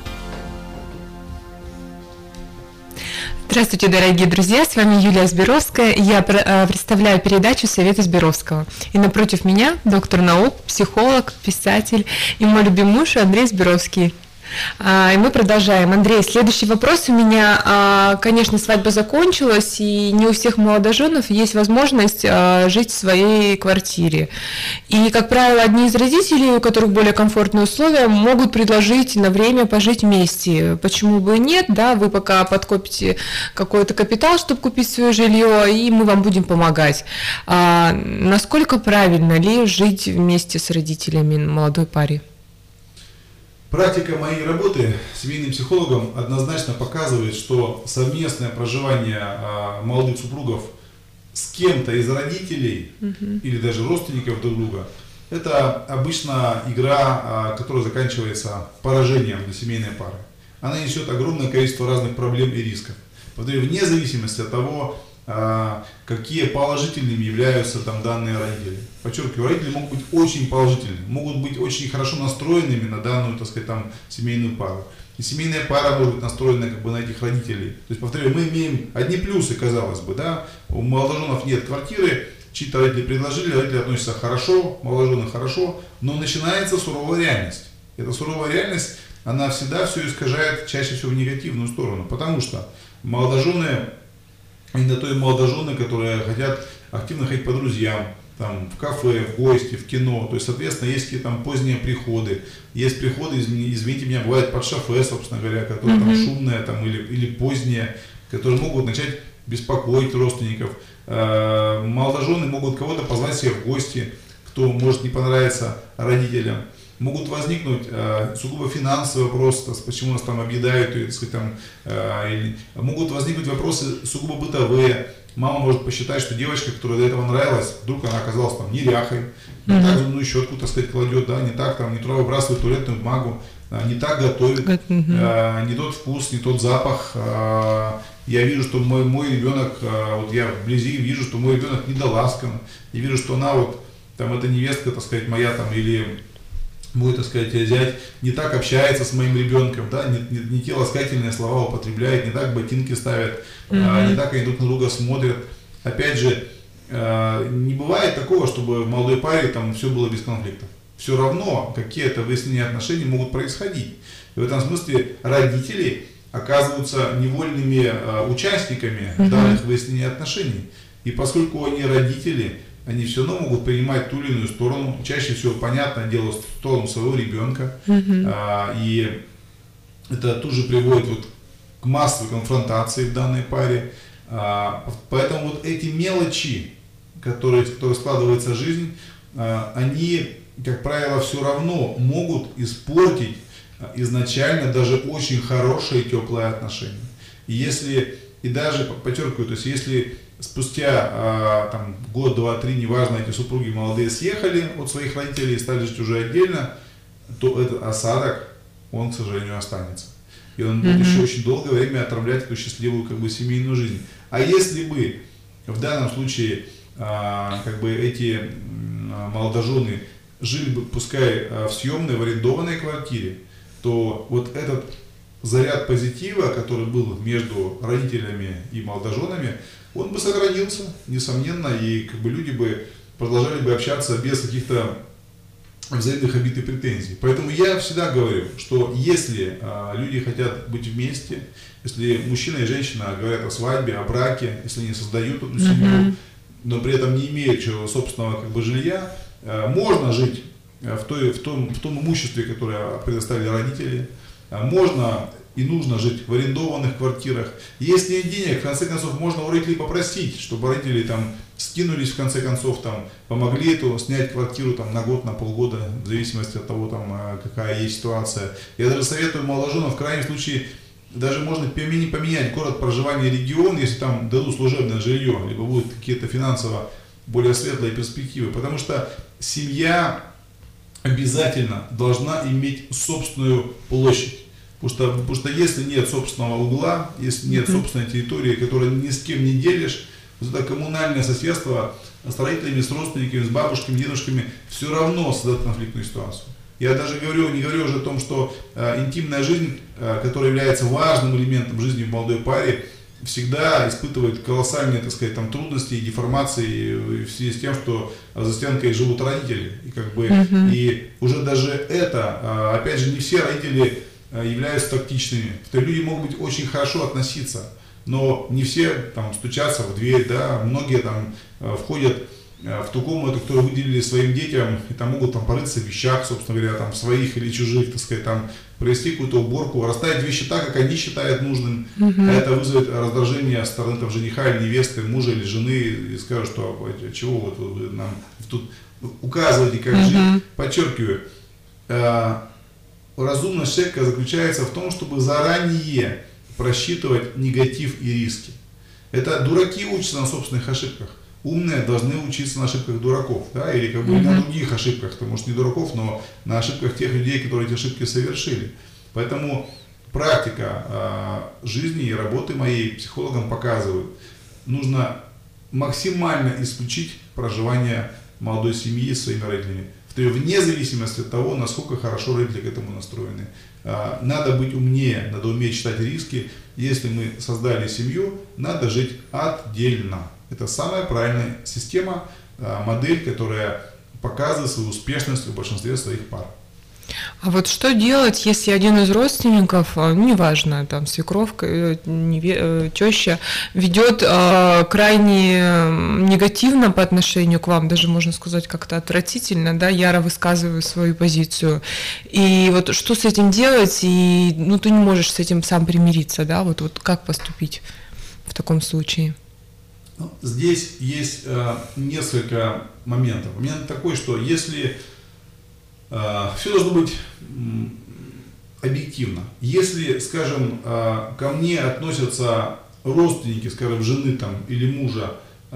Здравствуйте, дорогие друзья, с вами Юлия Сберовская, я представляю передачу «Советы Сберовского». И напротив меня доктор наук, психолог, писатель и мой любимый муж Андрей Сберовский. И мы продолжаем. Андрей, следующий вопрос у меня. Конечно, свадьба закончилась, и не у всех молодоженов есть возможность жить в своей квартире. И, как правило, одни из родителей, у которых более комфортные условия, могут предложить на время пожить вместе. Почему бы и нет? Да, вы пока подкопите какой-то капитал, чтобы купить свое жилье, и мы вам будем помогать. Насколько правильно ли жить вместе с родителями молодой паре? Практика моей работы семейным психологом однозначно показывает, что совместное проживание молодых супругов с кем-то из родителей или даже родственников друг друга, это обычно игра, которая заканчивается поражением для семейной пары. Она несет огромное количество разных проблем и рисков. Повторю, вне зависимости от того, какие положительными являются там данные родители. Подчеркиваю, родители могут быть очень положительными, могут быть очень хорошо настроенными на данную, так сказать, там, семейную пару. И семейная пара может быть настроена как бы на этих родителей. То есть, повторяю, мы имеем одни плюсы, казалось бы, да, у молодоженов нет квартиры, чьи-то родители предложили, родители относятся хорошо, молодожены хорошо, но начинается суровая реальность. Эта суровая реальность, она всегда все искажает чаще всего в негативную сторону, потому что молодожены, именно то и молодожены, которые хотят активно ходить по друзьям, там, в кафе, в гости, в кино, то есть, соответственно, есть какие-то там поздние приходы, есть приходы, извините меня, бывает под шофе, собственно говоря, которые там шумные там, или поздние, которые могут начать беспокоить родственников. Молодожены могут кого-то позвать себе в гости, кто может не понравиться родителям. Могут возникнуть сугубо финансовые вопросы, почему нас там объедают, и, так сказать, там, могут возникнуть вопросы сугубо бытовые. Мама может посчитать, что девочка, которая до этого нравилась, вдруг она оказалась там неряхой, не так зубную щетку, так сказать, кладет, да, не так там, не туда выбрасывает туалетную бумагу, не так готовит, не тот вкус, не тот запах. Я вижу, что мой ребенок, вот я вблизи вижу, что мой ребенок недоласкан, я вижу, что она вот, там, эта невестка, так сказать, моя там, или мой, так сказать, зять не так общается с моим ребенком, да, не те ласкательные слова употребляет, не так ботинки ставят, не так они друг на друга смотрят. Опять же, не бывает такого, чтобы в молодой паре там все было без конфликтов. Все равно какие-то выяснения отношений могут происходить. И в этом смысле родители оказываются невольными участниками данных выяснений отношений. И поскольку они родители, они все равно могут принимать ту или иную сторону, чаще всего, понятное дело, в сторону своего ребенка. И это тут же приводит вот к массовой конфронтации в данной паре. Поэтому вот эти мелочи, которые складывается жизнь, они, как правило, все равно могут испортить изначально даже очень хорошие теплые отношения. И даже, подчеркиваю, то есть если спустя там, год, два, три, неважно, эти супруги молодые съехали от своих родителей и стали жить уже отдельно, то этот осадок, он, к сожалению, останется. И он будет еще очень долгое время отравлять эту счастливую как бы, семейную жизнь. А если бы в данном случае как бы эти молодожены жили бы, пускай в съемной, в арендованной квартире, то вот этот заряд позитива, который был между родителями и молодоженами, он бы сохранился, несомненно, и как бы люди бы продолжали бы общаться без каких-то взаимных обид и претензий. Поэтому я всегда говорю, что если люди хотят быть вместе, если мужчина и женщина говорят о свадьбе, о браке, если они создают эту семью, но при этом не имеют собственного как бы, жилья, можно жить в том имуществе, которое предоставили родители, можно и нужно жить в арендованных квартирах. Если нет денег, в конце концов, можно у родителей попросить, чтобы родители там скинулись, в конце концов, там, помогли снять квартиру там, на год, на полгода, в зависимости от того, там, какая есть ситуация. Я даже советую молодоженам, в крайнем случае, даже можно поменять город проживания, регион, если там дадут служебное жилье, либо будут какие-то финансово более светлые перспективы. Потому что семья обязательно должна иметь собственную площадь. Потому что если нет собственного угла, если нет собственной территории, которую ни с кем не делишь, это коммунальное соседство с родителями, с родственниками, с бабушками, дедушками все равно создает конфликтную ситуацию. Я даже не говорю уже о том, что интимная жизнь, которая является важным элементом жизни в молодой паре, всегда испытывает колоссальные, так сказать, там, трудности и деформации в связи с тем, что за стенкой живут родители. И, как бы, и уже даже это, опять же, не все родители являются тактичными. Люди могут быть очень хорошо относиться, но не все там стучатся в дверь, да, многие там входят в ту комнату, которую выделили своим детям, и там могут там порыться в вещах, собственно говоря, там своих или чужих, так сказать, там провести какую-то уборку, расставить вещи так, как они считают нужным. Это вызовет раздражение со стороны там, жениха или невесты, мужа или жены, и скажут, что чего вот вы нам тут указываете, как жить. Подчеркиваю, разумность человека заключается в том, чтобы заранее просчитывать негатив и риски. Это дураки учатся на собственных ошибках. умные должны учиться на ошибках дураков, да, или как бы на других ошибках, то может не дураков, но на ошибках тех людей, которые эти ошибки совершили. Поэтому практика жизни и работы моей психологом показывает, нужно максимально исключить проживание молодой семьи с своими родителями, вне зависимости от того, насколько хорошо родители к этому настроены. Надо быть умнее, надо уметь считать риски. Если мы создали семью, надо жить отдельно. Это самая правильная система, модель, которая показывает свою успешность в большинстве своих пар. А вот что делать, если один из родственников, неважно, там свекровка, теща, ведет крайне негативно по отношению к вам, даже можно сказать как-то отвратительно, да, яро высказывая свою позицию. И вот что с этим делать, и ты не можешь с этим сам примириться, да, вот как поступить в таком случае? Здесь есть несколько моментов. Момент такой, что если все должно быть объективно. Если, скажем, ко мне относятся родственники, скажем, жены там, или мужа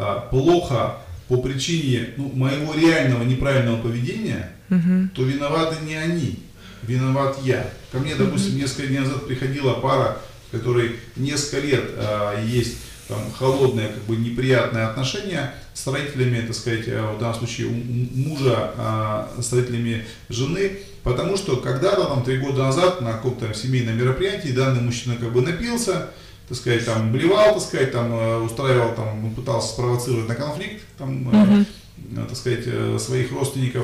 плохо по причине моего реального неправильного поведения, то виноваты не они, виноват я. Ко мне, допустим, несколько дней назад приходила пара, в которой несколько лет есть там холодное, как бы неприятное отношение с родителями, так сказать, в данном случае мужа с родителями жены, потому что когда-то, там, 3 года назад на каком-то семейном мероприятии данный мужчина как бы напился, так сказать, там, блевал, так сказать, там, устраивал, там, пытался спровоцировать на конфликт, там, так сказать, своих родственников.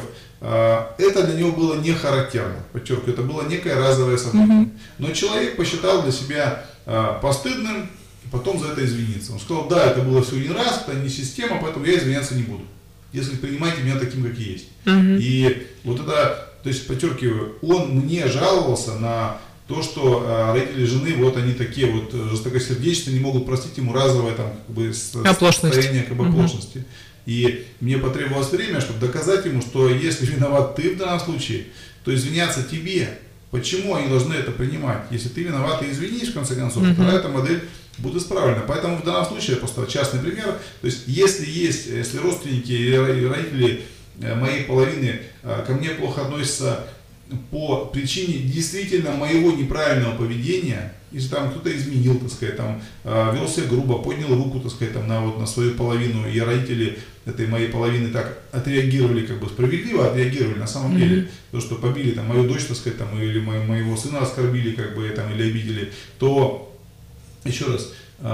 Это для него было не характерно, подчеркиваю, это было некое разовое событие. Но человек посчитал для себя постыдным потом за это извиниться. Он сказал, да, это было все не раз, это не система, поэтому я извиняться не буду, если принимаете меня таким, как есть. И вот это, то есть, подчеркиваю, он мне жаловался на то, что родители жены, вот они такие вот жестокосердечные, не могут простить ему разовое там, как бы, состояние как бы, оплошности. И мне потребовалось время, чтобы доказать ему, что если виноват ты в данном случае, то извиняться тебе. Почему они должны это принимать? Если ты виноват и извинись, в конце концов, тогда эта модель будет исправлена. Поэтому в данном случае, просто частный пример, то есть если родственники или родители моей половины ко мне плохо относятся по причине действительно моего неправильного поведения, если там кто-то изменил, так сказать, там, вел себя грубо, поднял руку, так сказать, там, на свою половину, и родители этой моей половины так отреагировали, как бы справедливо отреагировали на самом деле, то, что побили там, мою дочь, так сказать, там, или моего сына оскорбили, как бы, там, или обидели, то, еще раз,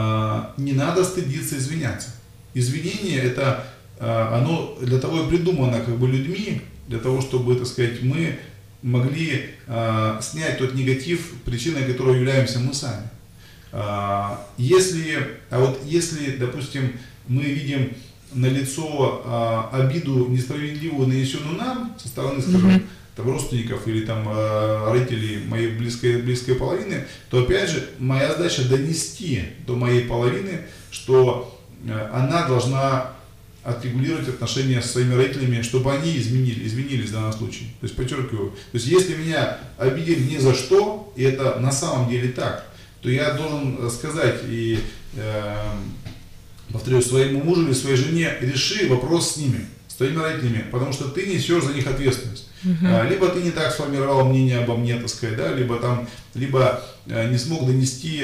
не надо стыдиться извиняться. Извинение это, оно для того и придумано, как бы, людьми, для того, чтобы, так сказать, мы могли снять тот негатив, причиной которого являемся мы сами. Если, допустим, мы видим налицо обиду несправедливую, нанесенную нам со стороны, скажем, там, родственников или там родителей моей близкой половины, то опять же моя задача донести до моей половины, что она должна отрегулировать отношения со своими родителями, чтобы они извинились в данном случае. То есть, подчеркиваю, то есть, если меня обидели ни за что, и это на самом деле так, то я должен сказать и, повторю, своему мужу или своей жене, реши вопрос с ними, с твоими родителями, потому что ты несешь за них ответственность. Либо ты не так сформировал мнение обо мне, так сказать, да, либо не смог донести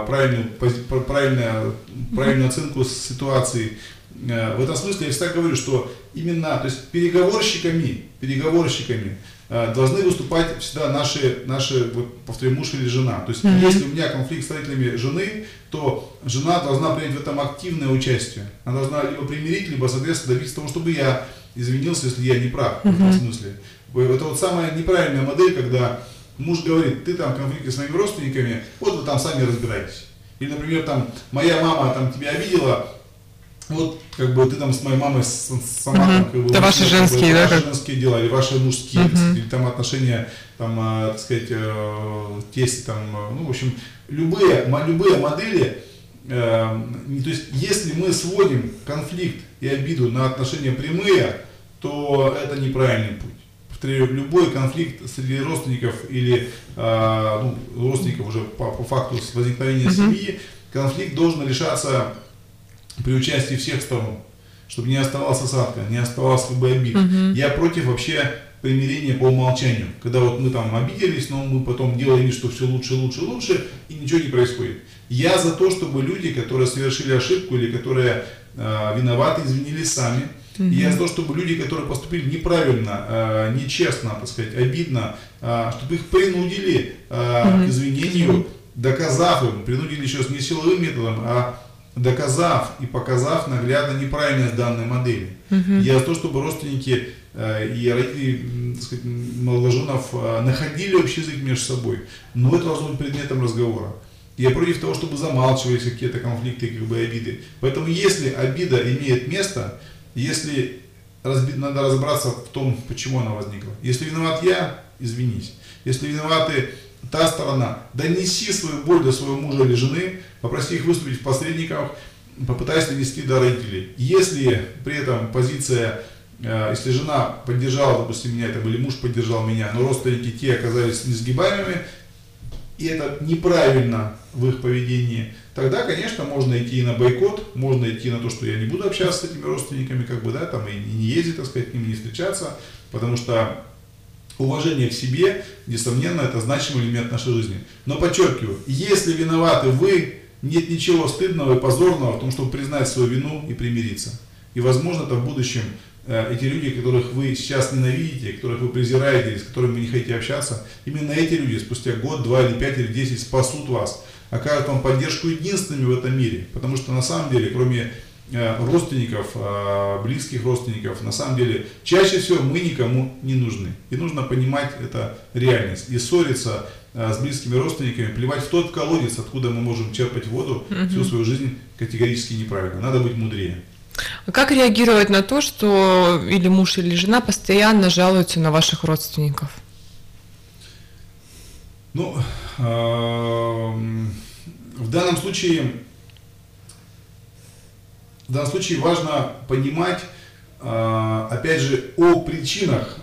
правильную оценку ситуации. В этом смысле я всегда говорю, что именно, то есть переговорщиками должны выступать всегда наши, повторю, муж или жена. То есть если у меня конфликт с родителями жены, то жена должна принять в этом активное участие. Она должна либо примирить, либо, соответственно, добиться того, чтобы я извинился, если я не прав в этом смысле. Это вот самая неправильная модель, когда муж говорит, ты там в конфликте с моими родственниками, вот вы там сами разбирайтесь. Или, например, там, моя мама там тебя обидела, вот, как бы, ты там с моей мамой сама, там, как бы, это ваши женские, да? Ваши женские дела, или ваши мужские, или там отношения, там, так сказать, тесть, там, ну, в общем, любые модели, то есть, если мы сводим конфликт и обиду на отношения прямые, то это неправильный путь. Повторяю, любой конфликт среди родственников или родственников уже по факту возникновения семьи, конфликт должен решаться при участии всех сторон. чтобы не оставалась осадка, не оставалось как бы обид. Я против вообще примирения по умолчанию. Когда вот мы там обиделись, но мы потом делаем вид, что все лучше, лучше, лучше, и ничего не происходит. Я за то, чтобы люди, которые совершили ошибку или которые виноваты, извинились сами. Я за то, чтобы люди, которые поступили неправильно, нечестно, так сказать, обидно, чтобы их принудили к извинению, доказав им, принудили еще не силовым методом, а доказав и показав наглядно неправильность данной модели. Я за то, чтобы родственники и родители, так сказать, молодоженов находили общий язык между собой, но это должно быть предметом разговора. Я против того, чтобы замалчивались какие-то конфликты, как бы обиды. Поэтому если обида имеет место, если надо разобраться в том, почему она возникла. Если виноват я, извинись. Если виноваты та сторона, донеси свою боль до своего мужа или жены, попроси их выступить в посредниках, попытайся донести до родителей. Если при этом позиция, если жена поддержала, допустим, меня, или муж поддержал меня, но родственники те оказались несгибаемыми, и это неправильно в их поведении, тогда, конечно, можно идти на бойкот, можно идти на то, что я не буду общаться с этими родственниками, как бы, да, там, и не ездить, так сказать, к ним, не встречаться, потому что уважение к себе, несомненно, это значимый элемент нашей жизни. Но подчеркиваю, если виноваты вы, нет ничего стыдного и позорного в том, чтобы признать свою вину и примириться. И, возможно, это в будущем эти люди, которых вы сейчас ненавидите, которых вы презираете, с которыми вы не хотите общаться, именно эти люди спустя год, 2 или 5 или 10 спасут вас, окажут вам поддержку единственными в этом мире. Потому что на самом деле, кроме родственников, близких родственников, на самом деле, чаще всего мы никому не нужны. И нужно понимать это реальность. И ссориться с близкими родственниками, плевать в тот колодец, откуда мы можем черпать воду, всю свою жизнь категорически неправильно. Надо быть мудрее. А как реагировать на то, что или муж, или жена постоянно жалуются на ваших родственников? Ну, в данном случае важно понимать, опять же, о причинах,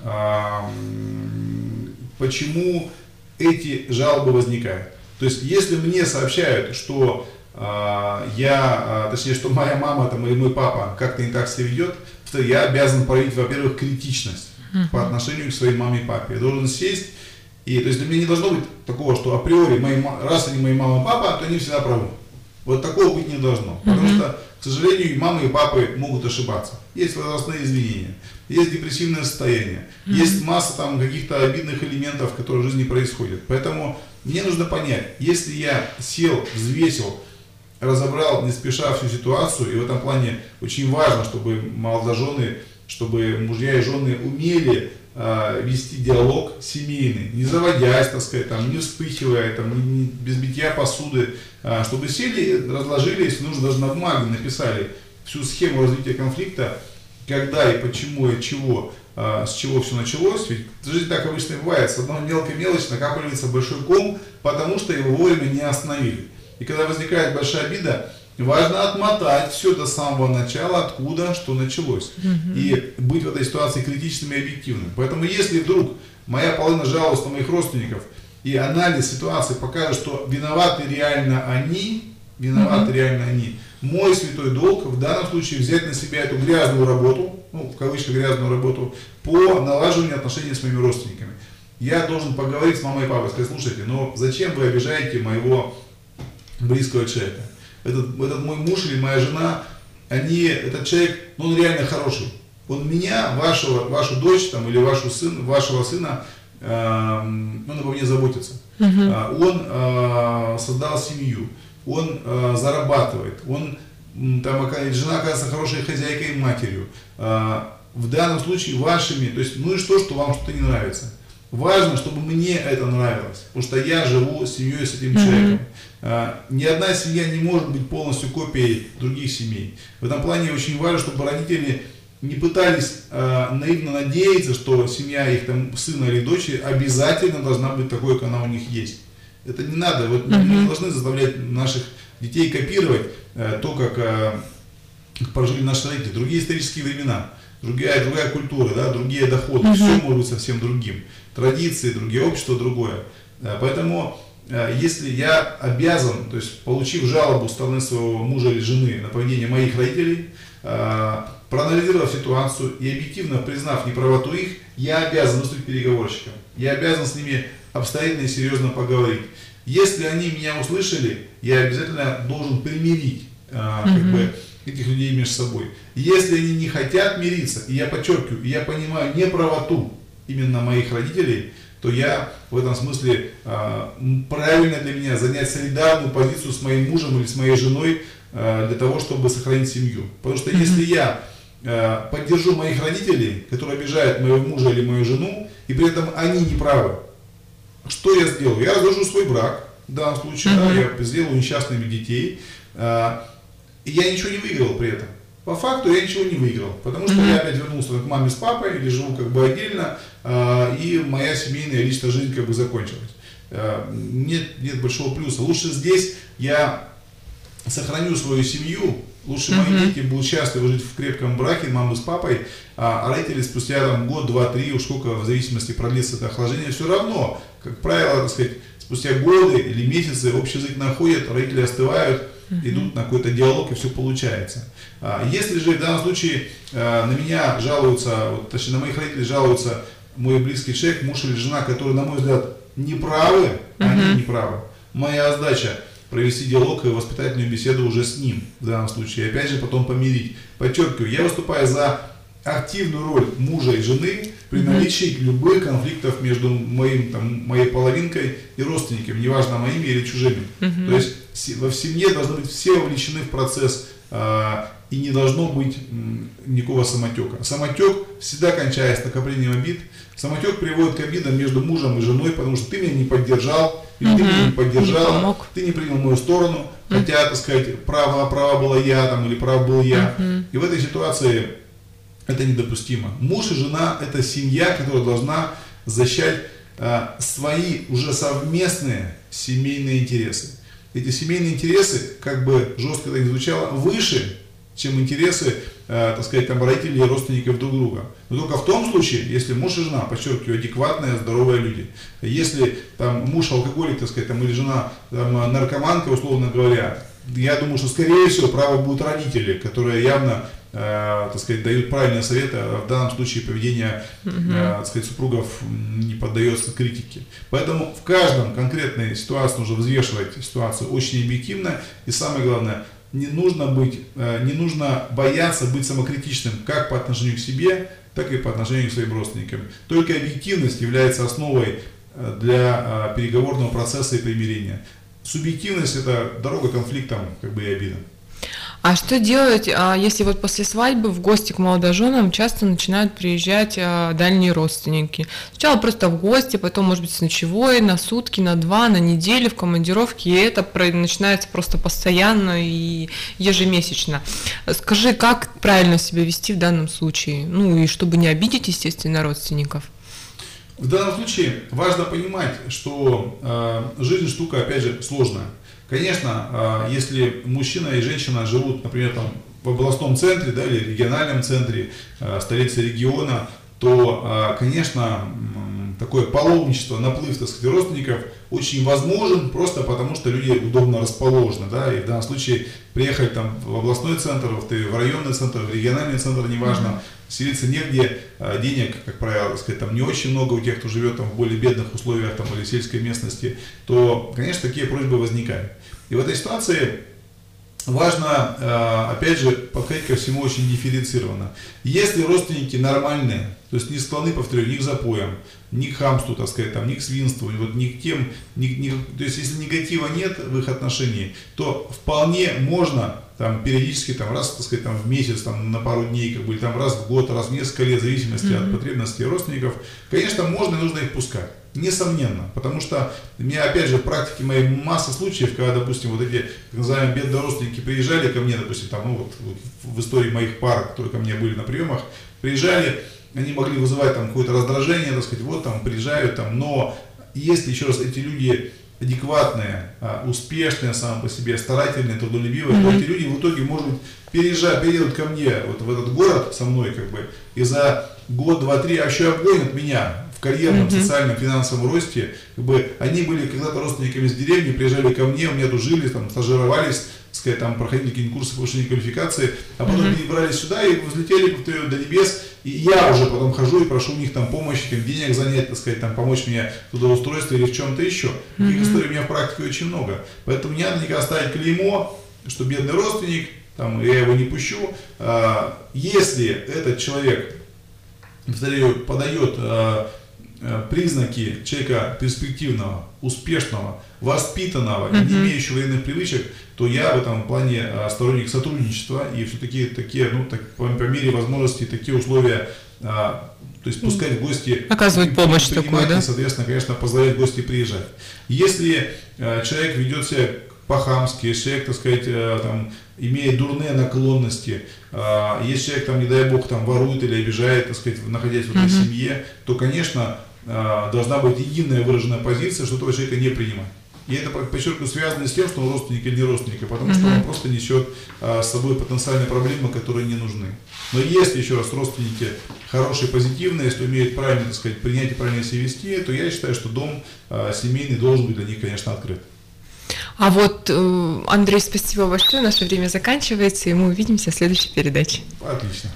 почему эти жалобы возникают. То есть, если мне сообщают, что точнее, что моя мама там, или мой папа как-то не так себя ведет, то я обязан проявить, во-первых, критичность по отношению к своей маме и папе. Я должен сесть, и то есть для меня не должно быть такого, что априори, раз они мои мама и папа, то они всегда правы. Вот такого быть не должно. Потому что, к сожалению, и мамы, и папы могут ошибаться. Есть возрастные изменения, есть депрессивное состояние, есть масса там каких-то обидных элементов, которые в жизни происходят. Поэтому мне нужно понять, если я сел, взвесил, разобрал не спеша всю ситуацию, и в этом плане очень важно, чтобы молодожены, чтобы мужья и жены умели вести диалог семейный, не заводясь, так сказать, там, не вспыхивая, там, без битья посуды, чтобы сели, разложили, если нужно, даже на бумаге написали всю схему развития конфликта, когда и почему и от чего, с чего все началось. Ведь в жизни так обычно бывает, с одной мелкой мелочи накапливается большой ком, потому что его вовремя не остановили. И когда возникает большая обида, важно отмотать все до самого начала, откуда, что началось. И быть в этой ситуации критичным и объективным. Поэтому если вдруг моя половина жалуется на моих родственников, и анализ ситуации покажет, что виноваты реально они, мой святой долг в данном случае взять на себя эту грязную работу, ну, в кавычках грязную работу, по налаживанию отношений с моими родственниками. Я должен поговорить с мамой и папой, сказать: слушайте, но зачем вы обижаете моего близкого человека? Этот мой муж или моя жена, этот человек, он реально хороший. Он меня, вашу дочь там, или вашего сына, он обо мне заботится. Он создал семью, он зарабатывает, жена оказывается хорошей хозяйкой и матерью. В данном случае вашими, то есть, ну и что вам что-то не нравится. Важно, чтобы мне это нравилось, потому что я живу с семьей, с этим человеком. Ни одна семья не может быть полностью копией других семей. В этом плане очень важно, чтобы родители не пытались наивно надеяться, что семья их там, сына или дочери обязательно должна быть такой, как она у них есть. Это не надо. Вот мы не должны заставлять наших детей копировать то, как прожили наши родители. Другие исторические времена, другая культура, да, другие доходы, все может быть совсем другим. Традиции другие, общество другое. Поэтому, если я обязан, то есть получив жалобу со стороны своего мужа или жены на поведение моих родителей, проанализировав ситуацию и объективно признав неправоту их, я обязан выступить переговорщиком. Я обязан с ними обстоятельно и серьезно поговорить. Если они меня услышали, я обязательно должен примирить этих людей между собой. Если они не хотят мириться, и я подчеркиваю, я понимаю неправоту именно моих родителей, то я в этом смысле правильно для меня занять солидарную позицию с моим мужем или с моей женой для того, чтобы сохранить семью. Потому что если я поддержу моих родителей, которые обижают моего мужа или мою жену, и при этом они не правы, что я сделаю? Я разрушу свой брак, в данном случае, я сделаю несчастными детей, и я ничего не выиграл при этом. По факту я ничего не выиграл, потому что я опять вернулся к маме с папой, или живу как бы отдельно, и моя семейная личная жизнь как бы закончилась. Нет большого плюса. Лучше здесь я сохраню свою семью, лучше мои дети будут счастливы жить в крепком браке, мамы с папой, а родители спустя там, год, два, три, уж сколько в зависимости продлится это охлаждение, все равно, как правило, так сказать, спустя годы или месяцы общий язык находят, родители остывают, идут на какой-то диалог и все получается. Если же в данном случае на меня жалуются, точнее на моих родителей жалуются мой близкий человек, муж или жена, которые, на мой взгляд, неправы, они неправы, моя задача провести диалог и воспитательную беседу уже с ним, в данном случае, и опять же потом помирить. Подчеркиваю, я выступаю за активную роль мужа и жены при наличии любых конфликтов между моей половинкой и родственниками, неважно моими или чужими. То есть в семье должны быть все вовлечены в процесс, и не должно быть никакого самотека. Самотек всегда кончается накоплением обид. Самотек приводит к обидам между мужем и женой, потому что ты меня не поддержал, или ты меня не поддержала, ты не принял мою сторону, хотя, так сказать, права была я, там, или прав был я. И в этой ситуации это недопустимо. Муж и жена – это семья, которая должна защищать свои уже совместные семейные интересы. Эти семейные интересы, как бы жестко это ни звучало, выше, чем интересы, так сказать, там, родителей и родственников друг друга. Но только в том случае, если муж и жена, подчеркиваю, адекватные, здоровые люди. Если там муж алкоголик, так сказать, там, или жена там, наркоманка, условно говоря, я думаю, что скорее всего правы будут родители, которые явно, так сказать, дают правильные советы, а в данном случае поведение, так сказать, супругов не поддается критике. Поэтому в каждом конкретной ситуации нужно взвешивать ситуацию очень объективно, и самое главное, не нужно бояться быть самокритичным как по отношению к себе, так и по отношению к своим родственникам. Только объективность является основой для переговорного процесса и примирения. Субъективность – это дорога к конфликтам, как бы, и обидам. А что делать, если вот после свадьбы в гости к молодоженам часто начинают приезжать дальние родственники? Сначала просто в гости, потом, может быть, с ночевой, на сутки, на 2, на неделю в командировке, и это начинается просто постоянно и ежемесячно. Скажи, как правильно себя вести в данном случае? Ну и чтобы не обидеть, естественно, родственников. В данном случае важно понимать, что жизнь штука, опять же, сложная. Конечно, если мужчина и женщина живут, например, там, в областном центре, да, или региональном центре, столице региона, то, конечно, такое паломничество, наплыв, так сказать, родственников очень возможен, просто потому что люди удобно расположены, да, и в данном случае приехать там в областной центр, в районный центр, в региональный центр, неважно, селиться негде, денег, как правило, так сказать, там не очень много у тех, кто живет там в более бедных условиях там, или сельской местности, то, конечно, такие просьбы возникают. И в этой ситуации важно, опять же, подходить ко всему очень дифференцированно. Если родственники нормальные, то есть не склонны, повторю, ни к запоям, ни к хамству, так сказать, там, ни к свинству, вот, ни к тем, то есть если негатива нет в их отношении, то вполне можно там, периодически, там, раз, так сказать, там, в месяц, там, на пару дней, как бы, или там, раз в год, раз в несколько лет, в зависимости от потребностей родственников, конечно, можно и нужно их пускать. Несомненно, потому что у меня, опять же, в практике моей масса случаев, когда, допустим, вот эти, так называемые, бедные родственники приезжали ко мне, допустим, там, ну, вот, в истории моих пар, которые ко мне были на приемах, приезжали, они могли вызывать там какое-то раздражение, так сказать, вот там приезжают, там, но если, еще раз, эти люди адекватные, успешные сами по себе, старательные, трудолюбивые, то эти люди в итоге, может быть, переедут ко мне вот в этот город со мной, как бы, и за год, два, три, а еще обгонят меня в карьерном, социальном, финансовом росте, как бы они были когда-то родственниками из деревни, приезжали ко мне, у меня тут жили, там, стажировались, так сказать, там, проходили какие-то курсы повышения квалификации, а потом перебрались сюда и взлетели до небес, и я уже потом хожу и прошу у них там помощи, там, денег занять, так сказать, там, помочь мне в трудоустройстве или в чем-то еще. Таких историй у меня в практике очень много. Поэтому не надо никогда ставить клеймо, что бедный родственник, там, я его не пущу. Если этот человек, повторяю, подает признаки человека перспективного, успешного, воспитанного, не имеющего военных привычек, то я в этом плане сторонник сотрудничества и все-таки такие, ну, так, по мере возможности такие условия, то есть пускать в гости, оказывать помощь такую, да? И, соответственно, конечно, позволять в гости приезжать. Если человек ведет себя по-хамски, если человек, так сказать, там, имеет дурные наклонности, если человек, там, не дай бог, там, ворует или обижает, так сказать, находясь в этой семье, то, конечно, должна быть единая выраженная позиция, что этого человека не принимать. И это, подчеркиваю, связано с тем, что он родственник или не родственник, потому что он просто несет с собой потенциальные проблемы, которые не нужны. Но если, еще раз, родственники хорошие, позитивные, если умеют правильно, так сказать, принять и правильно себя вести, то я считаю, что дом семейный должен быть для них, конечно, открыт. А вот, Андрей, спасибо большое, наше время заканчивается, и мы увидимся в следующей передаче. Отлично.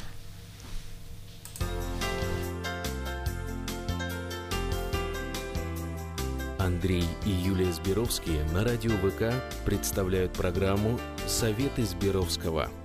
Андрей и Юлия Сберовские на радио ВК представляют программу «Советы Сберовского».